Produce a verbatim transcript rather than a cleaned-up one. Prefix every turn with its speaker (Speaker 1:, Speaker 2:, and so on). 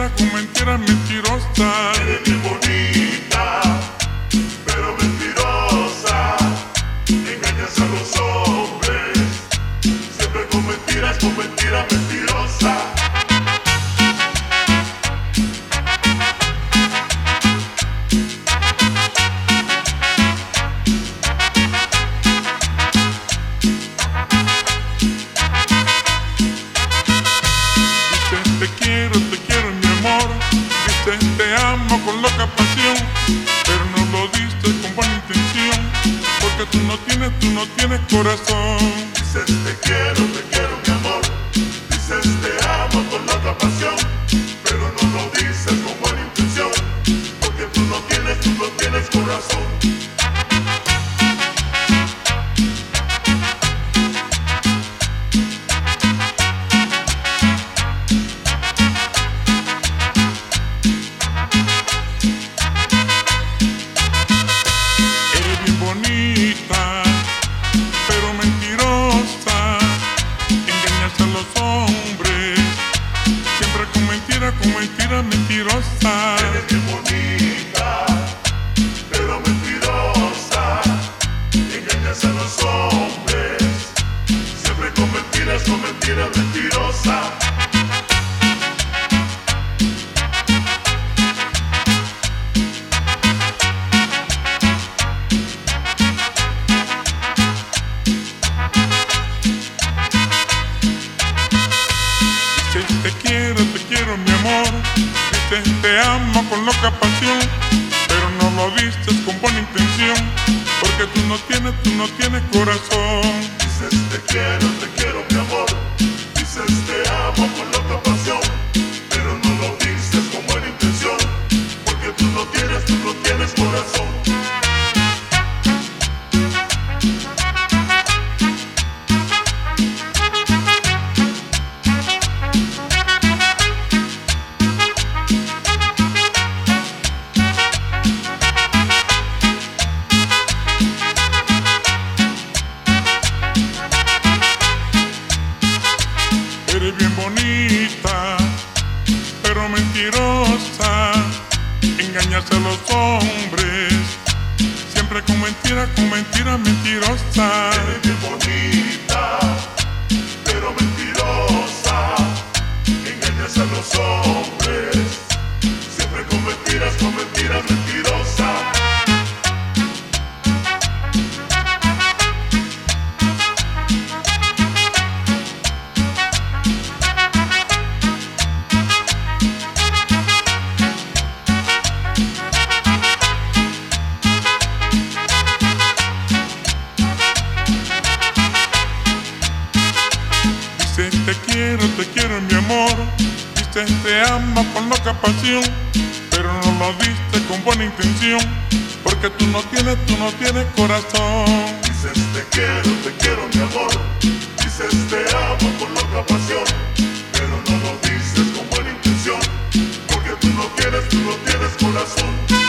Speaker 1: mentira, con mentiras mentirosas.
Speaker 2: Eres bien bonita, pero mentirosa. Engañas a los hombres, siempre con mentiras, con mentiras mentirosas.
Speaker 1: Te quiero, te quiero mi amor, dices te amo con loca pasión, pero no lo dices con buena intención, porque tú no tienes, tú no tienes corazón.
Speaker 2: Dices te quiero, te quiero mi amor, dices te amo con loca pasión, pero no lo dices con buena intención, porque tú no tienes, tú no tienes corazón.
Speaker 1: Bonita, pero mentirosa, engañas a los hombres, siempre con mentiras, con mentiras mentirosas.
Speaker 2: Eres bien bonita, pero mentirosa, engañas a los hombres, siempre con mentiras, con mentiras mentirosas.
Speaker 1: Te quiero, te quiero mi amor, dices te amo con loca pasión, pero no lo dices con buena intención, porque tú no tienes, tú no tienes corazón.
Speaker 2: Dices te quiero, te quiero mi amor, dices te amo con loca pasión, pero no lo dices con buena intención, porque tú no tienes, tú no tienes corazón.
Speaker 1: Eres bien bonita, pero mentirosa, engañas a los hombres, siempre con mentiras, con mentiras mentirosas.
Speaker 2: Eres bien bonita, pero mentirosa, engañas a los hombres, siempre con mentiras, con mentiras mentirosas.
Speaker 1: Dices te quiero, te quiero mi amor, dices te amo con loca pasión, pero no lo dices con buena intención, porque tú no tienes, tú no tienes corazón.
Speaker 2: Dices te quiero, te quiero mi amor, dices te amo con loca pasión, pero no lo dices con buena intención, porque tú no tienes, tú no tienes corazón.